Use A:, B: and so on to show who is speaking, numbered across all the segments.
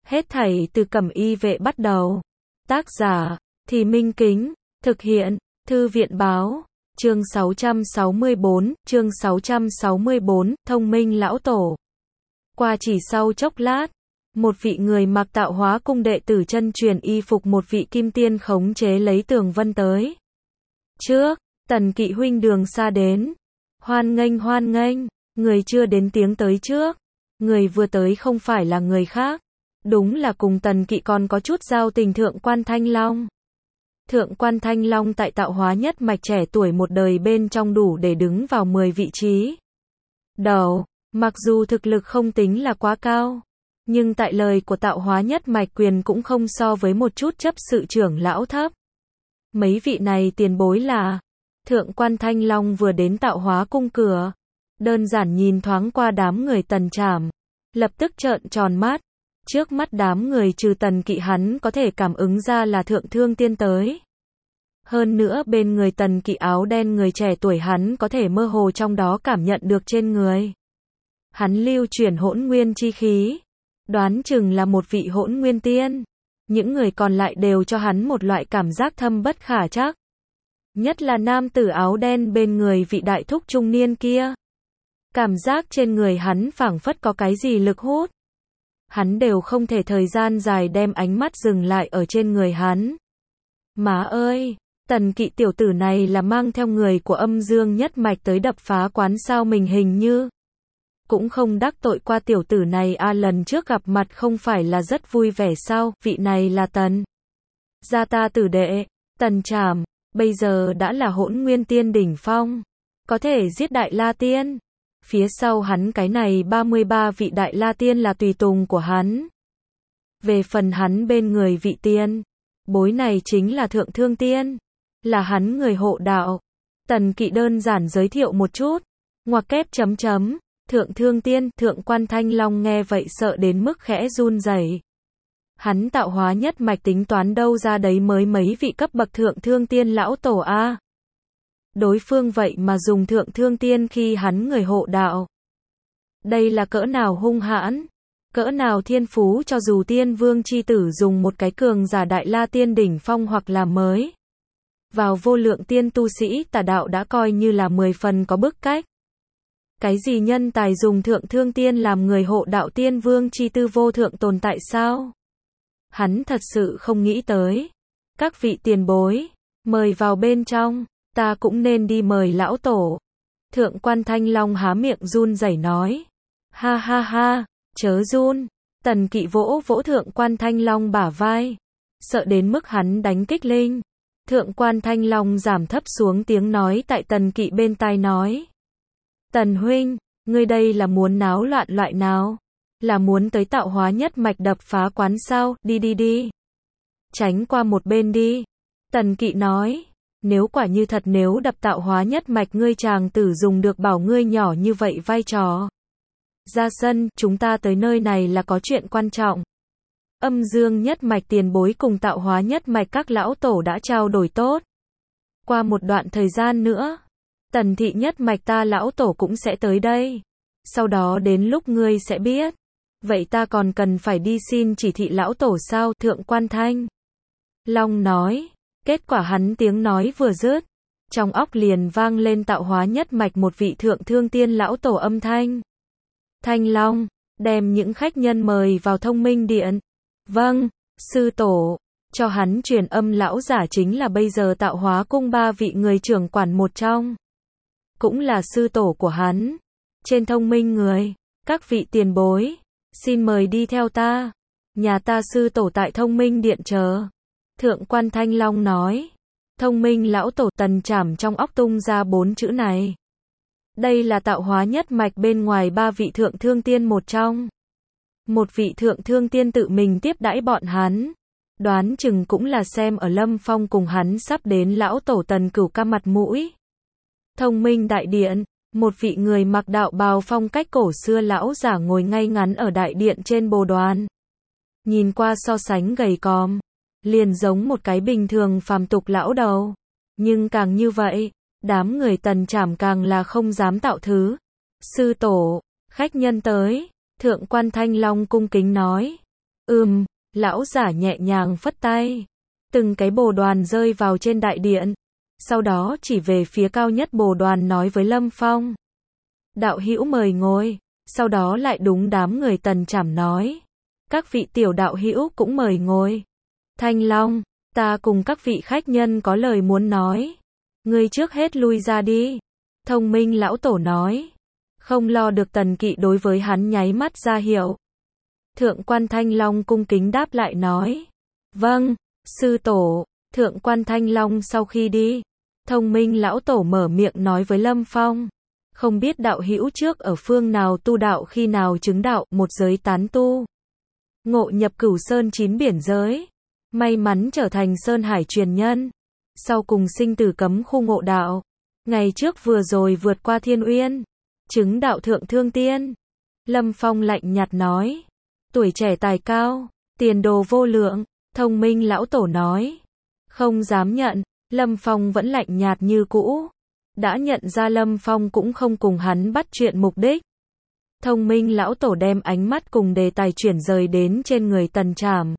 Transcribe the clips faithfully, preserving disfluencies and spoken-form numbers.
A: Hết thảy từ Cẩm Y Vệ bắt đầu. Tác giả, Thì Minh Kính, thực hiện, Thư viện Báo, chương sáu trăm sáu mươi bốn, chương sáu trăm sáu mươi bốn, Thông Minh Lão Tổ. Qua chỉ sau chốc lát, một vị người mặc Tạo Hóa cung đệ tử chân truyền y phục một vị kim tiên khống chế lấy Tường Vân tới. Trước, Tần Kỵ huynh đường xa đến. Hoan nghênh hoan nghênh, người chưa đến tiếng tới trước. Người vừa tới không phải là người khác. Đúng là cùng Tần Kỵ còn có chút giao tình Thượng quan Thanh Long. Thượng quan Thanh Long tại Tạo Hóa nhất mạch trẻ tuổi một đời bên trong đủ để đứng vào mười vị trí đầu. Mặc dù thực lực không tính là quá cao, nhưng tại lời của Tạo Hóa nhất mạch quyền cũng không so với một chút chấp sự trưởng lão thấp. Mấy vị này tiền bối là Thượng quan Thanh Long vừa đến Tạo Hóa cung cửa, đơn giản nhìn thoáng qua đám người Tần Trảm, lập tức trợn tròn mắt. Trước mắt đám người trừ Tần Kỵ hắn có thể cảm ứng ra là Thượng Thương Tiên tới. Hơn nữa bên người Tần Kỵ áo đen người trẻ tuổi hắn có thể mơ hồ trong đó cảm nhận được trên người hắn lưu chuyển hỗn nguyên chi khí, đoán chừng là một vị hỗn nguyên tiên. Những người còn lại đều cho hắn một loại cảm giác thâm bất khả trắc. Nhất là nam tử áo đen bên người vị đại thúc trung niên kia. Cảm giác trên người hắn phảng phất có cái gì lực hút. Hắn đều không thể thời gian dài đem ánh mắt dừng lại ở trên người hắn. Má ơi, Tần Kỵ tiểu tử này là mang theo người của Âm Dương nhất mạch tới đập phá quán sao, mình hình như cũng không đắc tội qua tiểu tử này a. À, lần trước gặp mặt không phải là rất vui vẻ sao? Vị này là Tần gia ta tử đệ, Tần Trảm, bây giờ đã là hỗn nguyên tiên đỉnh phong, có thể giết Đại La Tiên. Phía sau hắn cái này ba mươi ba vị Đại La Tiên là tùy tùng của hắn. Về phần hắn bên người vị tiên bối này chính là Thượng Thương Tiên, là hắn người hộ đạo. Tần Kỵ đơn giản giới thiệu một chút, ngoặc kép chấm chấm, Thượng Thương Tiên. Thượng quan Thanh Long nghe vậy sợ đến mức khẽ run rẩy. Hắn Tạo Hóa nhất mạch tính toán đâu ra đấy mới mấy vị cấp bậc Thượng Thương Tiên lão tổ a. Đối phương vậy mà dùng Thượng Thương Tiên khi hắn người hộ đạo. Đây là cỡ nào hung hãn, cỡ nào thiên phú, cho dù Tiên Vương chi tử dùng một cái cường giả Đại La Tiên đỉnh phong hoặc là mới vào vô lượng tiên tu sĩ tà đạo đã coi như là mười phần có bức cách. Cái gì nhân tài dùng Thượng Thương Tiên làm người hộ đạo Tiên Vương chi tư vô thượng tồn tại sao? Hắn thật sự không nghĩ tới. Các vị tiền bối, mời vào bên trong, ta cũng nên đi mời lão tổ. Thượng quan Thanh Long há miệng run rẩy nói. Ha ha ha, chớ run. Tần Kỵ vỗ vỗ Thượng quan Thanh Long bả vai, sợ đến mức hắn đánh kích linh. Thượng quan Thanh Long giảm thấp xuống tiếng nói tại Tần Kỵ bên tai nói. Tần huynh, ngươi đây là muốn náo loạn loại nào? Là muốn tới Tạo Hóa nhất mạch đập phá quán sao? Đi đi đi. Tránh qua một bên đi. Tần Kỵ nói. Nếu quả như thật nếu đập Tạo Hóa nhất mạch ngươi chàng tử dùng được bảo ngươi nhỏ như vậy vai trò. Ra sân, chúng ta tới nơi này là có chuyện quan trọng. Âm Dương nhất mạch tiền bối cùng Tạo Hóa nhất mạch các lão tổ đã trao đổi tốt. Qua một đoạn thời gian nữa, Tần thị nhất mạch ta lão tổ cũng sẽ tới đây. Sau đó đến lúc ngươi sẽ biết. Vậy ta còn cần phải đi xin chỉ thị lão tổ sao? Thượng quan Thanh Long nói. Kết quả hắn tiếng nói vừa dứt, trong óc liền vang lên Tạo Hóa nhất mạch một vị Thượng Thương Tiên lão tổ âm thanh. Thanh Long, đem những khách nhân mời vào Thông Minh Điện. Vâng, sư tổ. Cho hắn truyền âm lão giả chính là bây giờ Tạo Hóa cung ba vị người trưởng quản một trong, cũng là sư tổ của hắn. Trên Thông Minh người, các vị tiền bối, xin mời đi theo ta. Nhà ta sư tổ tại Thông Minh Điện chờ. Thượng quan Thanh Long nói. Thông Minh lão tổ. Tần Trảm trong óc tung ra bốn chữ này. Đây là Tạo Hóa nhất mạch bên ngoài ba vị Thượng Thương Tiên một trong. Một vị Thượng Thương Tiên tự mình tiếp đãi bọn hắn. Đoán chừng cũng là xem ở Lâm Phong cùng hắn sắp đến lão tổ Tần Cửu Ca mặt mũi. Thông Minh đại điện, một vị người mặc đạo bào phong cách cổ xưa lão giả ngồi ngay ngắn ở đại điện trên bồ đoàn. Nhìn qua so sánh gầy còm, liền giống một cái bình thường phàm tục lão đầu. Nhưng càng như vậy, đám người Tần Trảm càng là không dám tạo thứ. Sư tổ, khách nhân tới. Thượng quan Thanh Long cung kính nói. Ừm, lão giả nhẹ nhàng phất tay. Từng cái bồ đoàn rơi vào trên đại điện. Sau đó chỉ về phía cao nhất bồ đoàn nói với Lâm Phong. Đạo hữu mời ngồi. Sau đó lại đúng đám người Tần Trảm nói. Các vị tiểu đạo hữu cũng mời ngồi. Thanh Long, ta cùng các vị khách nhân có lời muốn nói. Ngươi trước hết lui ra đi. Thông Minh lão tổ nói. Không lo được Tần Kỵ đối với hắn nháy mắt ra hiệu. Thượng quan Thanh Long cung kính đáp lại nói. Vâng, sư tổ. Thượng quan Thanh Long sau khi đi. Thông Minh lão tổ mở miệng nói với Lâm Phong. Không biết đạo hữu trước ở phương nào tu đạo khi nào chứng đạo, một giới tán tu. Ngộ nhập Cửu Sơn chín biển giới. May mắn trở thành Sơn Hải truyền nhân. Sau cùng sinh tử cấm khu ngộ đạo. Ngày trước vừa rồi vượt qua Thiên Uyên. Chứng đạo thượng thương tiên. Lâm Phong lạnh nhạt nói. Tuổi trẻ tài cao. Tiền đồ vô lượng. Thông Minh lão tổ nói. Không dám nhận. Lâm Phong vẫn lạnh nhạt như cũ. Đã nhận ra Lâm Phong cũng không cùng hắn bắt chuyện mục đích. Thông Minh lão tổ đem ánh mắt cùng đề tài chuyển rời đến trên người Tần Trảm.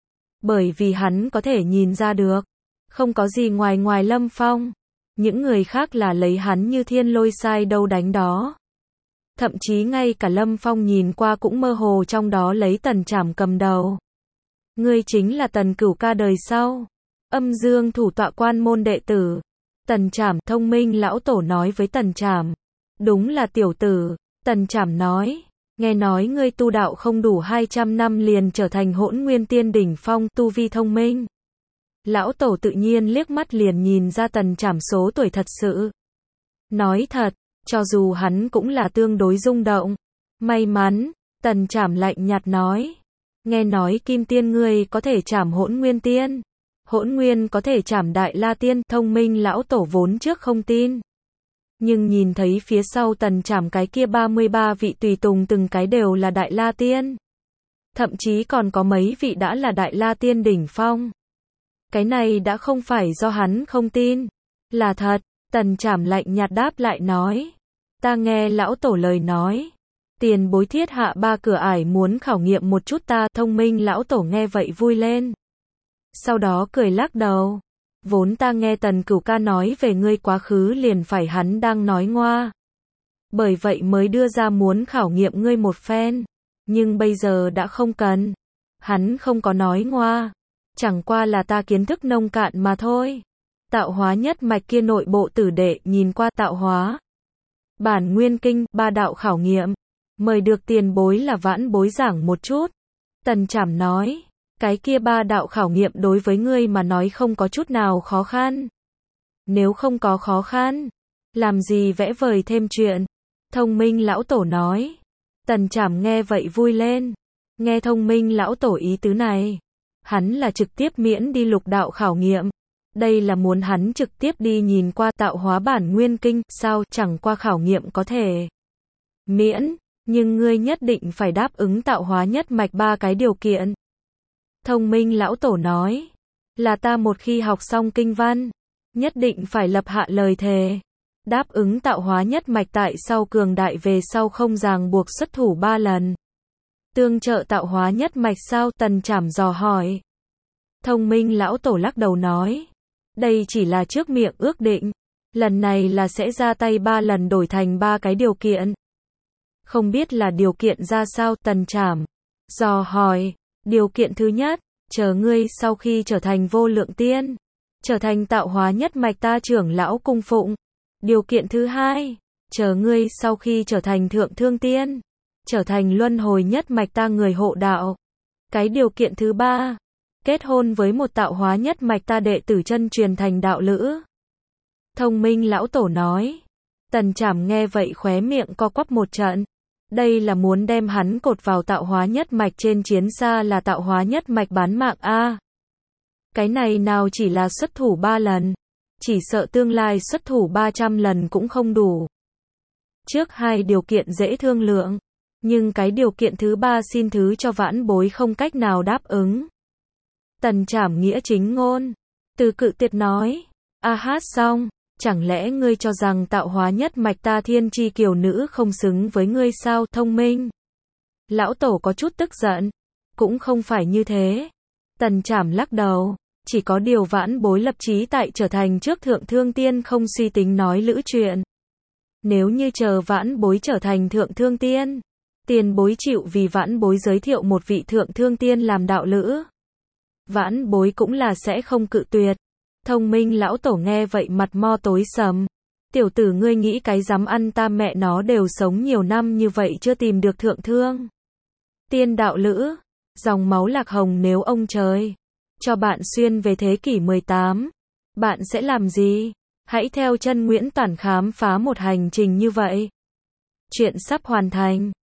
A: Bởi vì hắn có thể nhìn ra được. Không có gì ngoài ngoài Lâm Phong. Những người khác là lấy hắn như thiên lôi sai đâu đánh đó. Thậm chí ngay cả Lâm Phong nhìn qua cũng mơ hồ trong đó lấy Tần Trảm cầm đầu. Ngươi chính là Tần Cửu ca đời sau. Âm Dương thủ tọa quan môn đệ tử. Tần Trảm, Thông Minh lão tổ nói với Tần Trảm. Đúng là tiểu tử. Tần Trảm nói. Nghe nói ngươi tu đạo không đủ hai trăm năm liền trở thành hỗn nguyên tiên đỉnh phong, tu vi thông minh. Lão tổ tự nhiên liếc mắt liền nhìn ra Tần Trảm số tuổi thật sự. Nói thật, cho dù hắn cũng là tương đối rung động. May mắn, Tần Trảm lạnh nhạt nói. Nghe nói kim tiên ngươi có thể trảm hỗn nguyên tiên. Hỗn nguyên có thể trảm đại la tiên, Thông Minh lão tổ vốn trước không tin. Nhưng nhìn thấy phía sau Tần Trảm cái kia ba mươi ba vị tùy tùng từng cái đều là đại la tiên. Thậm chí còn có mấy vị đã là đại la tiên đỉnh phong. Cái này đã không phải do hắn không tin. Là thật, Tần Trảm lạnh nhạt đáp lại nói. Ta nghe lão tổ lời nói. Tiền bối thiết hạ ba cửa ải muốn khảo nghiệm một chút ta. Thông Minh lão tổ nghe vậy vui lên. Sau đó cười lắc đầu. Vốn ta nghe Tần Cửu ca nói về ngươi quá khứ liền phải hắn đang nói ngoa. Bởi vậy mới đưa ra muốn khảo nghiệm ngươi một phen. Nhưng bây giờ đã không cần. Hắn không có nói ngoa. Chẳng qua là ta kiến thức nông cạn mà thôi. Tạo hóa nhất mạch kia nội bộ tử đệ nhìn qua tạo hóa. Bản nguyên kinh, ba đạo khảo nghiệm. Mời được tiền bối là vãn bối giảng một chút. Tần Trảm nói. Cái kia ba đạo khảo nghiệm đối với ngươi mà nói không có chút nào khó khăn. Nếu không có khó khăn, làm gì vẽ vời thêm chuyện. Thông Minh lão tổ nói. Tần Trảm nghe vậy vui lên. Nghe Thông Minh lão tổ ý tứ này. Hắn là trực tiếp miễn đi lục đạo khảo nghiệm. Đây là muốn hắn trực tiếp đi nhìn qua tạo hóa bản nguyên kinh. Sao chẳng qua khảo nghiệm có thể miễn. Nhưng ngươi nhất định phải đáp ứng tạo hóa nhất mạch ba cái điều kiện. Thông Minh lão tổ nói. Là ta một khi học xong kinh văn. Nhất định phải lập hạ lời thề. Đáp ứng tạo hóa nhất mạch tại sau cường đại về sau không ràng buộc xuất thủ ba lần. Tương trợ tạo hóa nhất mạch sao? Tần Trảm dò hỏi. Thông Minh lão tổ lắc đầu nói. Đây chỉ là trước miệng ước định. Lần này là sẽ ra tay ba lần đổi thành ba cái điều kiện. Không biết là điều kiện ra sao? Tần Trảm dò hỏi. Điều kiện thứ nhất, chờ ngươi sau khi trở thành vô lượng tiên, trở thành tạo hóa nhất mạch ta trưởng lão cung phụng. Điều kiện thứ hai, chờ ngươi sau khi trở thành thượng thương tiên, trở thành luân hồi nhất mạch ta người hộ đạo. Cái điều kiện thứ ba, kết hôn với một tạo hóa nhất mạch ta đệ tử chân truyền thành đạo lữ. Thông Minh lão tổ nói. Tần Trảm nghe vậy khóe miệng co quắp một trận. Đây là muốn đem hắn cột vào tạo hóa nhất mạch trên chiến xa là tạo hóa nhất mạch bán mạng a. Cái này nào chỉ là xuất thủ ba lần, chỉ sợ tương lai xuất thủ ba trăm lần cũng không đủ. Trước hai điều kiện dễ thương lượng, nhưng cái điều kiện thứ ba xin thứ cho vãn bối không cách nào đáp ứng. Tần Trảm nghĩa chính ngôn từ cự tuyệt nói. A hát xong. Chẳng lẽ ngươi cho rằng tạo hóa nhất mạch ta thiên chi kiều nữ không xứng với ngươi sao? Thông Minh lão tổ có chút tức giận. Cũng không phải như thế. Tần Trảm lắc đầu. Chỉ có điều vãn bối lập chí tại trở thành trước thượng thương tiên không suy tính nói lữ chuyện. Nếu như chờ vãn bối trở thành thượng thương tiên, tiền bối chịu vì vãn bối giới thiệu một vị thượng thương tiên làm đạo lữ. Vãn bối cũng là sẽ không cự tuyệt. Thông minh lão tổ nghe vậy mặt mo tối sầm. Tiểu tử ngươi nghĩ cái dám ăn ta mẹ nó đều sống nhiều năm như vậy chưa tìm được thượng thương tiên đạo lữ. Dòng máu lạc hồng nếu ông trời cho bạn xuyên về thế kỷ mười tám, bạn sẽ làm gì? Hãy theo chân Nguyễn Toản khám phá một hành trình như vậy. Chuyện sắp hoàn thành.